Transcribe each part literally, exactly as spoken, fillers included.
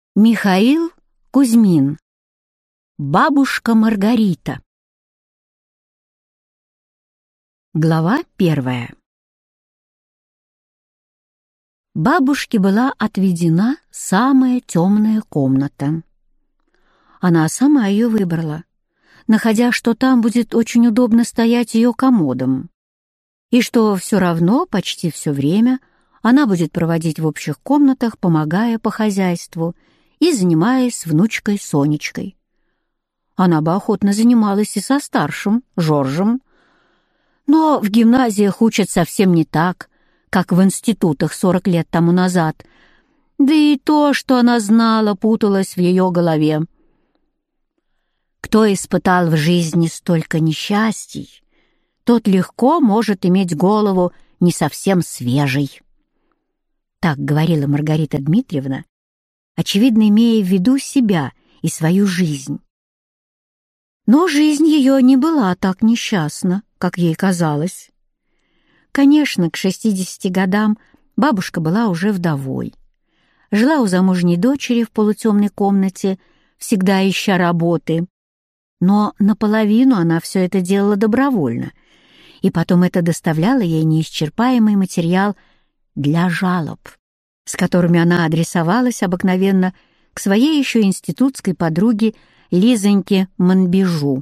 Михаил Кузьмин. Бабушка Маргарита. Глава первая. Бабушке была отведена самая темная комната. Она сама ее выбрала, находя, что там будет очень удобно стоять ее комодом, и что все равно почти все время она будет проводить в общих комнатах, помогая по хозяйству и занимаясь внучкой Сонечкой. Она бы охотно занималась и со старшим, Жоржем, но в гимназиях учат совсем не так, как в институтах сорок лет тому назад, да и то, что она знала, путалось в ее голове. Кто испытал в жизни столько несчастий, тот легко может иметь голову не совсем свежей. Так говорила Маргарита Дмитриевна, очевидно, имея в виду себя и свою жизнь. Но жизнь ее не была так несчастна, как ей казалось. Конечно, к шестидесяти годам бабушка была уже вдовой. Жила у замужней дочери в полутемной комнате, всегда ища работы. Но наполовину она все это делала добровольно, и потом это доставляло ей неисчерпаемый материал для жалоб, с которыми она адресовалась обыкновенно к своей еще институтской подруге Лизоньке Монбежу.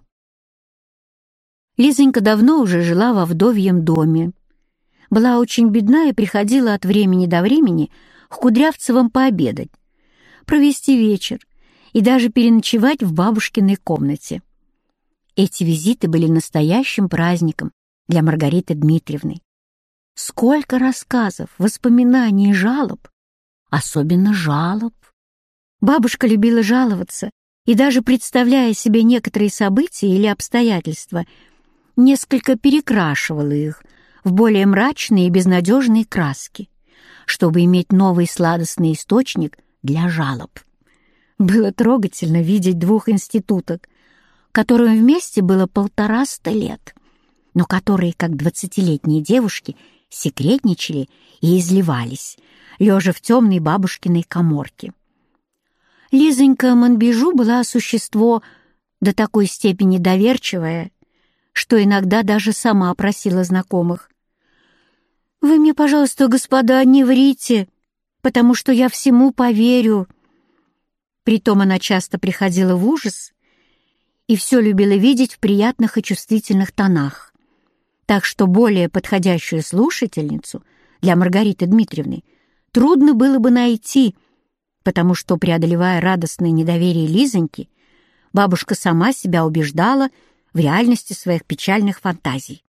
Лизонька давно уже жила во вдовьем доме, была очень бедна и приходила от времени до времени к Кудрявцевым пообедать, провести вечер и даже переночевать в бабушкиной комнате. Эти визиты были настоящим праздником для Маргариты Дмитриевны. Сколько рассказов, воспоминаний и жалоб, особенно жалоб. Бабушка любила жаловаться и даже, представляя себе некоторые события или обстоятельства, несколько перекрашивала их в более мрачные и безнадежные краски, чтобы иметь новый сладостный источник для жалоб. Было трогательно видеть двух институток, которым вместе было полтораста лет, но которые, как двадцатилетние девушки, секретничали и изливались, лежа в темной бабушкиной каморке. Лизонька Монбежу была существо до такой степени доверчивое, что иногда даже сама просила знакомых: «Вы мне, пожалуйста, господа, не врите, потому что я всему поверю». Притом она часто приходила в ужас и все любила видеть в приятных и чувствительных тонах, так что более подходящую слушательницу для Маргариты Дмитриевны трудно было бы найти, потому что, преодолевая радостное недоверие Лизоньки, бабушка сама себя убеждала в реальности своих печальных фантазий.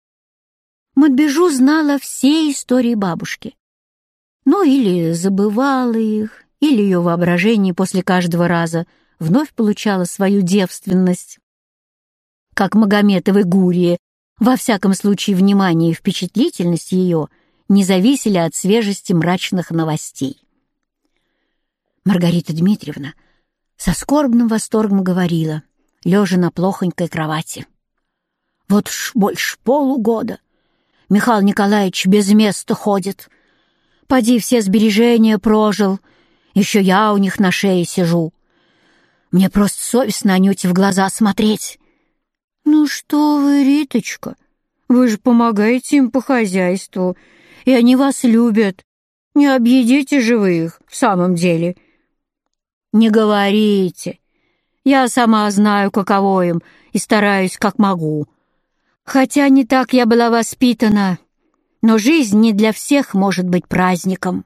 Монбежу знала все истории бабушки, ну или забывала их, или ее воображение после каждого раза вновь получало свою девственность. Как Магометовой Гурии, во всяком случае, внимание и впечатлительность ее не зависели от свежести мрачных новостей. Маргарита Дмитриевна со скорбным восторгом говорила, лежа на плохонькой кровати: «Вот ж больше полугода Михаил Николаевич без места ходит. Поди все сбережения прожил, еще я у них на шее сижу. Мне просто совестно Анюте в глаза смотреть». «Ну что вы, Риточка, вы же помогаете им по хозяйству, и они вас любят. Не объедите же вы их в самом деле». «Не говорите. Я сама знаю, каково им, и стараюсь, как могу. Хотя не так я была воспитана, но жизнь не для всех может быть праздником».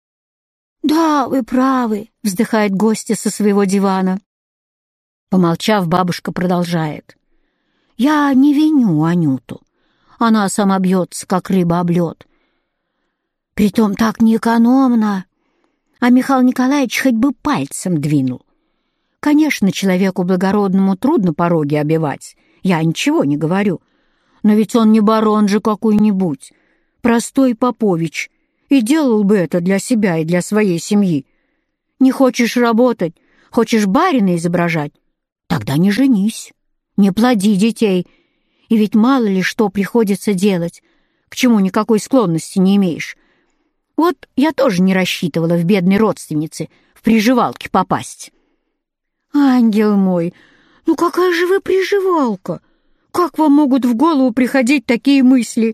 «Да, вы правы», — вздыхает гостья со своего дивана. Помолчав, бабушка продолжает: «Я не виню Анюту. Она сама бьется, как рыба об лед. Притом так неэкономно. А Михаил Николаевич хоть бы пальцем двинул. Конечно, человеку благородному трудно пороги обивать, я ничего не говорю. Но ведь он не барон же какой-нибудь, простой попович, и делал бы это для себя и для своей семьи. Не хочешь работать, хочешь барина изображать? Тогда не женись, не плоди детей, и ведь мало ли что приходится делать, к чему никакой склонности не имеешь. Вот я тоже не рассчитывала в бедной родственнице в приживалки попасть». «Ангел мой, ну какая же вы приживалка? Как вам могут в голову приходить такие мысли?»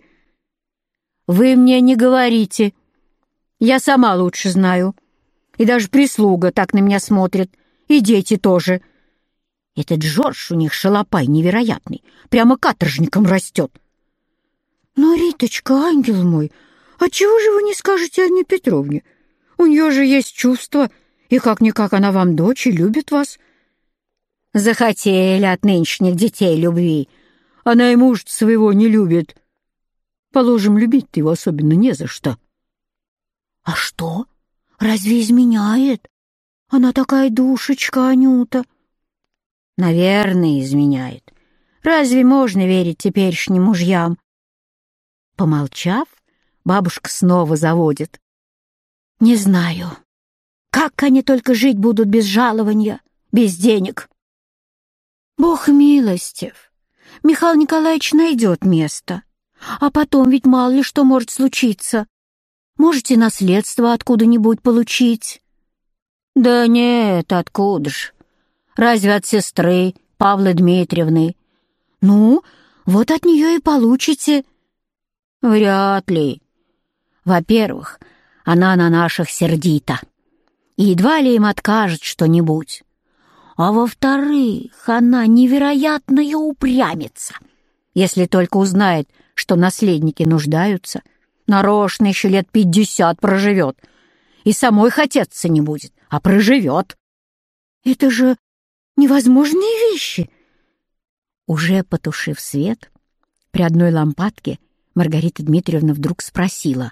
«Вы мне не говорите. Я сама лучше знаю. И даже прислуга так на меня смотрит, и дети тоже. Этот Жорж у них шалопай невероятный, прямо каторжником растет». «Но, Риточка, ангел мой, отчего же вы не скажете Анне Петровне? У нее же есть чувства, и как-никак она вам дочь и любит вас». «Захотели от нынешних детей любви. Она и мужа своего не любит. Положим, любить-то его особенно не за что». «А что? Разве изменяет? Она такая душечка, Анюта». «Наверное, изменяет. Разве можно верить теперешним мужьям?» Помолчав, бабушка снова заводит. «Не знаю, как они только жить будут без жалования, без денег?» «Бог милостив. Михаил Николаевич найдет место. А потом ведь мало ли что может случиться. Можете наследство откуда-нибудь получить». «Да нет, откуда ж? Разве от сестры Павлы Дмитриевны?» «Ну, вот от нее и получите». «Вряд ли. Во-первых, она на наших сердита, и едва ли им откажет что-нибудь. А во-вторых, она невероятная упрямица. Если только узнает, что наследники нуждаются, нарочно еще лет пятьдесят проживет, и самой хотеться не будет, а проживет». «Это же невозможные вещи!» Уже потушив свет, при одной лампадке Маргарита Дмитриевна вдруг спросила: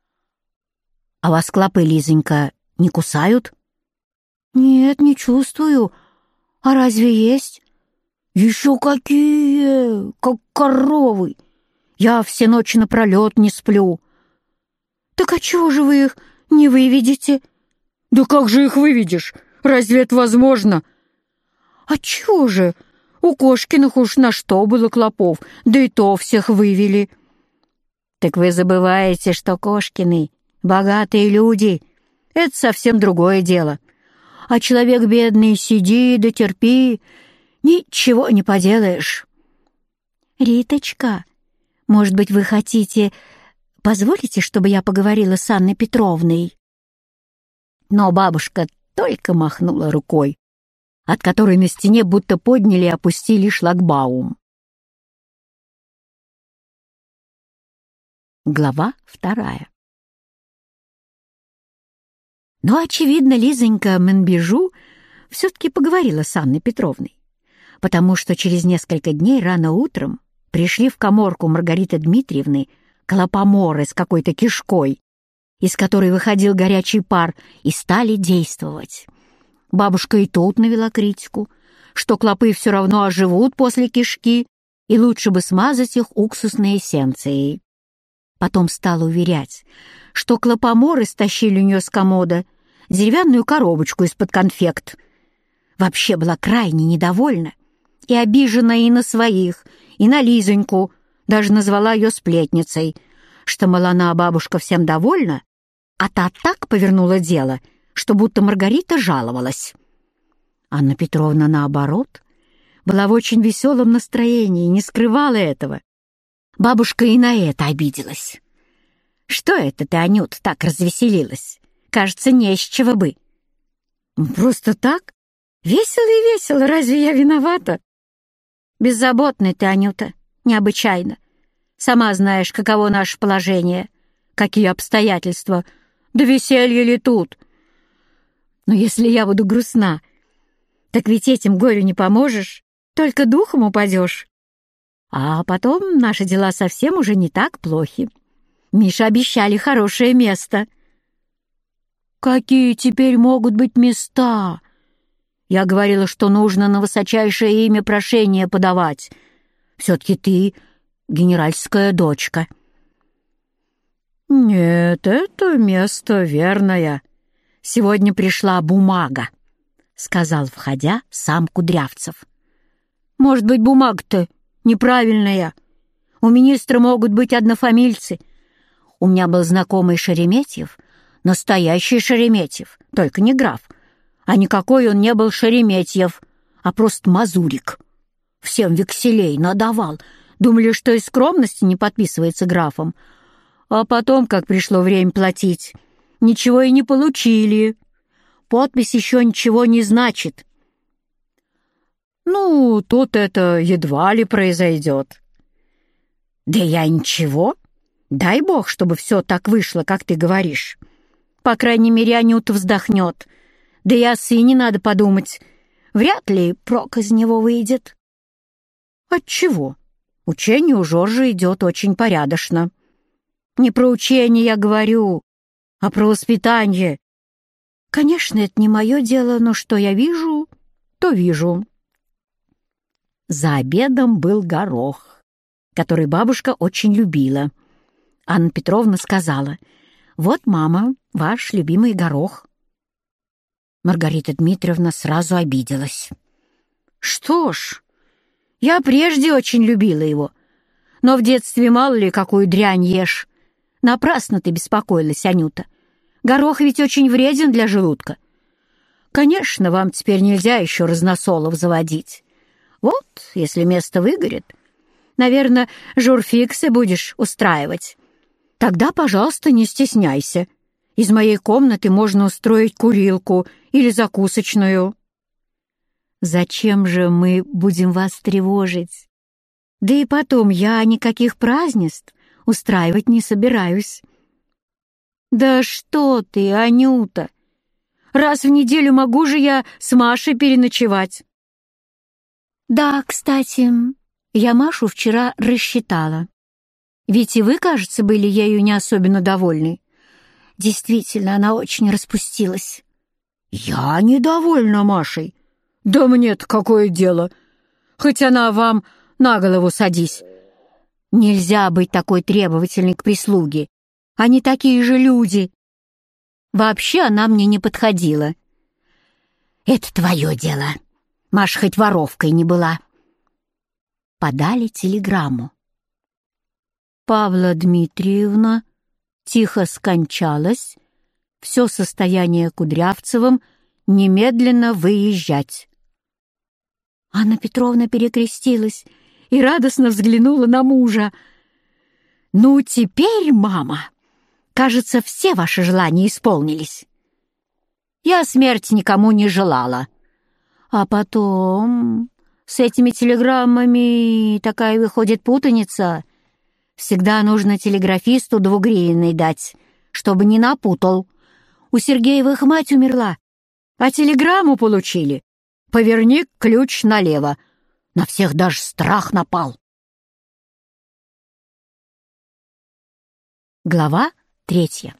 «А вас клопы, Лизонька, не кусают?» «Нет, не чувствую. А разве есть?» «Еще какие! Как коровы! Я все ночи напролет не сплю». «Так а чего же вы их не выведете?» «Да как же их выведешь? Разве это возможно?» «А чего же? У Кошкиных уж на что было клопов, да и то всех вывели». «Так вы забываете, что Кошкины — богатые люди. Это совсем другое дело. А человек бедный сиди да терпи, ничего не поделаешь». «Риточка, может быть, вы хотите... Позволите, чтобы я поговорила с Анной Петровной?» Но бабушка только махнула рукой, от которой на стене будто подняли и опустили шлагбаум. Глава вторая. Но, очевидно, Лизонька Менбежу все-таки поговорила с Анной Петровной, потому что через несколько дней рано утром пришли в каморку Маргариты Дмитриевны клопоморы с какой-то кишкой, из которой выходил горячий пар, и стали действовать. Бабушка и тут навела критику, что клопы все равно оживут после кишки, и лучше бы смазать их уксусной эссенцией. Потом стала уверять, что клопоморы стащили у нее с комода деревянную коробочку из-под конфект. Вообще была крайне недовольна и обижена и на своих, и на Лизоньку, даже назвала ее сплетницей, что, мол, она, бабушка, всем довольна, а та так повернула дело, что будто Маргарита жаловалась. Анна Петровна, наоборот, была в очень веселом настроении и не скрывала этого. Бабушка и на это обиделась. «Что это ты, Анют, так развеселилась? Кажется, не с чего бы». «Просто так? Весело и весело, разве я виновата?» «Беззаботная ты, Анюта, необычайно. Сама знаешь, каково наше положение, какие обстоятельства, да веселье ли тут. Но если я буду грустна, так ведь этим горю не поможешь, только духом упадешь. А потом наши дела совсем уже не так плохи. Мише обещали хорошее место». «Какие теперь могут быть места? Я говорила, что нужно на высочайшее имя прошение подавать. Все-таки ты генеральская дочка». «Нет, это место верное. Сегодня пришла бумага», — сказал, входя, сам Кудрявцев. «Может быть, бумага-то неправильная. У министра могут быть однофамильцы. У меня был знакомый Шереметьев, настоящий Шереметьев, только не граф, А никакой он не был Шереметьев, а просто мазурик. Всем векселей надавал. Думали, что из скромности не подписывается графом. А потом, как пришло время платить, ничего и не получили. Подпись еще ничего не значит. Ну, тут это едва ли произойдет. Да я ничего. Дай бог, чтобы все так вышло, как ты говоришь. По крайней мере, Анюта вздохнет. Да и о сыне надо подумать. Вряд ли прок из него выйдет. Отчего? Учение у Жоржа идет очень порядочно. Не про учение я говорю, а про воспитание. Конечно, это не мое дело, но что я вижу, то вижу. За обедом был горох, который бабушка очень любила. Анна Петровна сказала: «Вот, мама, ваш любимый горох». Маргарита Дмитриевна сразу обиделась. «Что ж, я прежде очень любила его, но в детстве мало ли какую дрянь ешь. Напрасно ты беспокоилась, Анюта. Горох ведь очень вреден для желудка. Конечно, вам теперь нельзя еще разносолов заводить. Вот, если место выгорит, наверное, журфиксы будешь устраивать. Тогда, пожалуйста, не стесняйся. Из моей комнаты можно устроить курилку или закусочную». «Зачем же мы будем вас тревожить? Да и потом, я никаких празднеств устраивать не собираюсь». «Да что ты, Анюта! Раз в неделю могу же я с Машей переночевать». «Да, кстати, я Машу вчера рассчитала. Ведь и вы, кажется, были ею не особенно довольны. Действительно, она очень распустилась». «Я недовольна Машей. Да мне-то какое дело? Хоть она вам на голову садись». «Нельзя быть такой требовательной к прислуге. Они такие же люди. Вообще она мне не подходила». «Это твое дело. Маша хоть воровкой не была». Подали телеграмму. Павла Дмитриевна тихо скончалась, все состояние Кудрявцевым немедленно выезжать. Анна Петровна перекрестилась и радостно взглянула на мужа. «Ну, теперь, мама, кажется, все ваши желания исполнились. Я смерти никому не желала. А потом с этими телеграммами такая выходит путаница. Всегда нужно телеграфисту двугривенный дать, чтобы не напутал. У Сергеевых мать умерла, а телеграмму получили. Поверни ключ налево. На всех даже страх напал». Глава третья.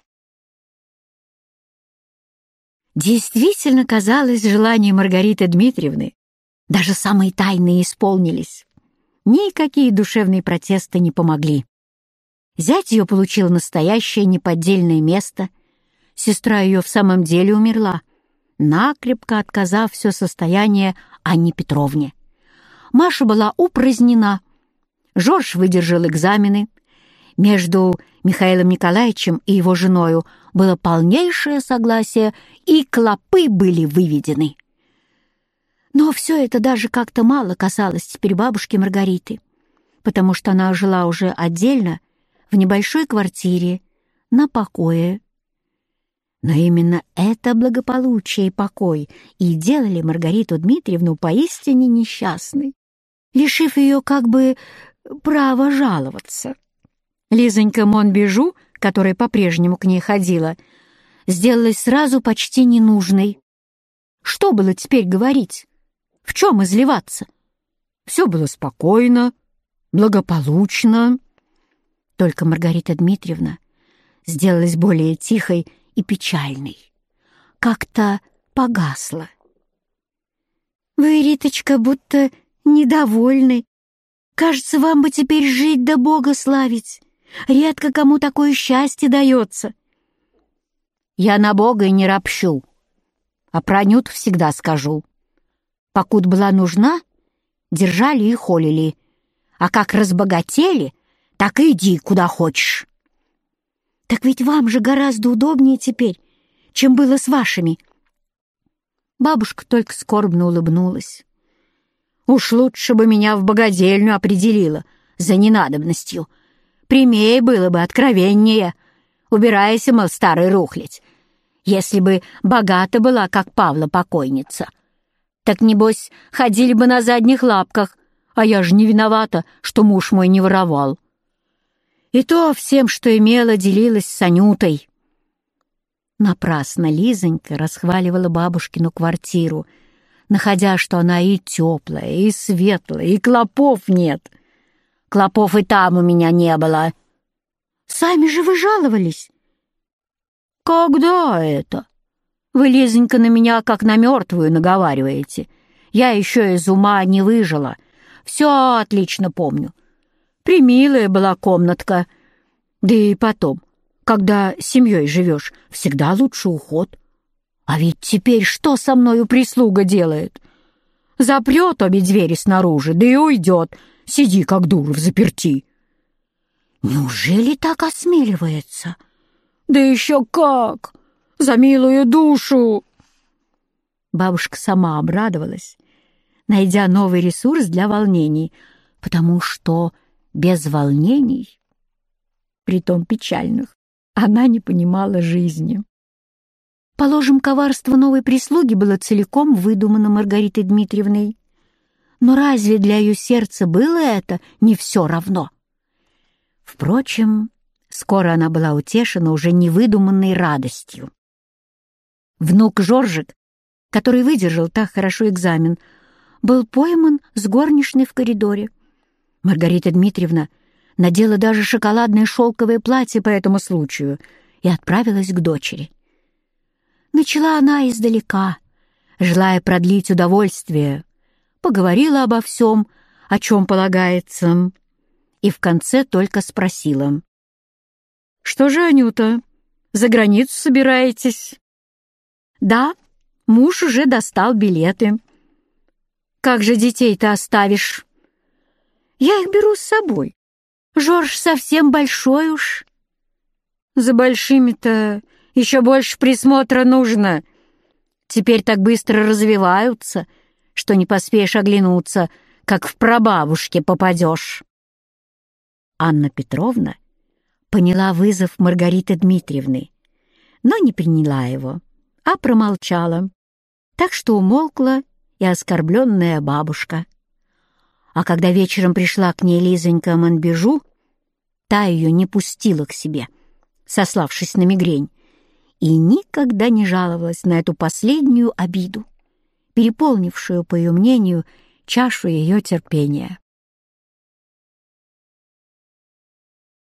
Действительно, казалось, желания Маргариты Дмитриевны даже самые тайные исполнились. Никакие душевные протесты не помогли. Зять ее получил настоящее неподдельное место. Сестра ее в самом деле умерла, накрепко отказав все состояние Анне Петровне. Маша была упразднена. Жорж выдержал экзамены. Между Михаилом Николаевичем и его женою было полнейшее согласие, и клопы были выведены. Но все это даже как-то мало касалось теперь бабушки Маргариты, потому что она жила уже отдельно, в небольшой квартире, на покое. Но именно это благополучие и покой и делали Маргариту Дмитриевну поистине несчастной, лишив ее как бы права жаловаться. Лизонька Монбежу, которая по-прежнему к ней ходила, сделалась сразу почти ненужной. Что было теперь говорить? В чем изливаться? Все было спокойно, благополучно. Только Маргарита Дмитриевна сделалась более тихой и печальной. Как-то погасла. «Вы, Риточка, будто недовольны. Кажется, вам бы теперь жить да Бога славить. Редко кому такое счастье дается». «Я на Бога и не ропщу, а про Анюту всегда скажу. Покуда была нужна, держали и холили, а как разбогатели, так и иди куда хочешь». «Так ведь вам же гораздо удобнее теперь, чем было с вашими». Бабушка только скорбно улыбнулась. «Уж лучше бы меня в богадельню определила за ненадобностью. Прямее было бы, откровеннее. Убирайся, мол, старый рухлядь. Если бы богата была, как Павла покойница, так, небось, ходили бы на задних лапках, а я же не виновата, что муж мой не воровал. И то всем, что имела, делилась с Анютой». Напрасно Лизонька расхваливала бабушкину квартиру, находя, что она и теплая, и светлая, и клопов нет. «Клопов и там у меня не было». «Сами же вы жаловались». «Когда это? Вы, Лизонька, на меня как на мертвую наговариваете. Я еще из ума не выжила. Все отлично помню. Примилая была комнатка. Да и потом, когда с семьей живешь, всегда лучше уход. А ведь теперь что со мною прислуга делает? Запрет обе двери снаружи, да и уйдет. Сиди, как дура, взаперти». «Неужели так осмеливается?» «Да еще как! За милую душу!» Бабушка сама обрадовалась, найдя новый ресурс для волнений, потому что без волнений, притом печальных, она не понимала жизни. Положим, коварство новой прислуги было целиком выдумано Маргаритой Дмитриевной. Но разве для ее сердца было это не все равно? Впрочем, скоро она была утешена уже невыдуманной радостью. Внук Жоржик, который выдержал так хорошо экзамен, был пойман с горничной в коридоре. Маргарита Дмитриевна надела даже шоколадное шелковое платье по этому случаю и отправилась к дочери. Начала она издалека, желая продлить удовольствие, поговорила обо всем, о чем полагается, и в конце только спросила: «Что же, Анюта, за границу собираетесь?» «Да, муж уже достал билеты». «Как же детей-то оставишь?» «Я их беру с собой. Жорж совсем большой уж». «За большими-то еще больше присмотра нужно. Теперь так быстро развиваются, что не поспеешь оглянуться, как в прабабушке попадешь». Анна Петровна поняла вызов Маргариты Дмитриевны, но не приняла его, а промолчала, так что умолкла и оскорбленная бабушка. А когда вечером пришла к ней Лизонька Монбежу, та ее не пустила к себе, сославшись на мигрень, и никогда не жаловалась на эту последнюю обиду, переполнившую, по ее мнению, чашу ее терпения.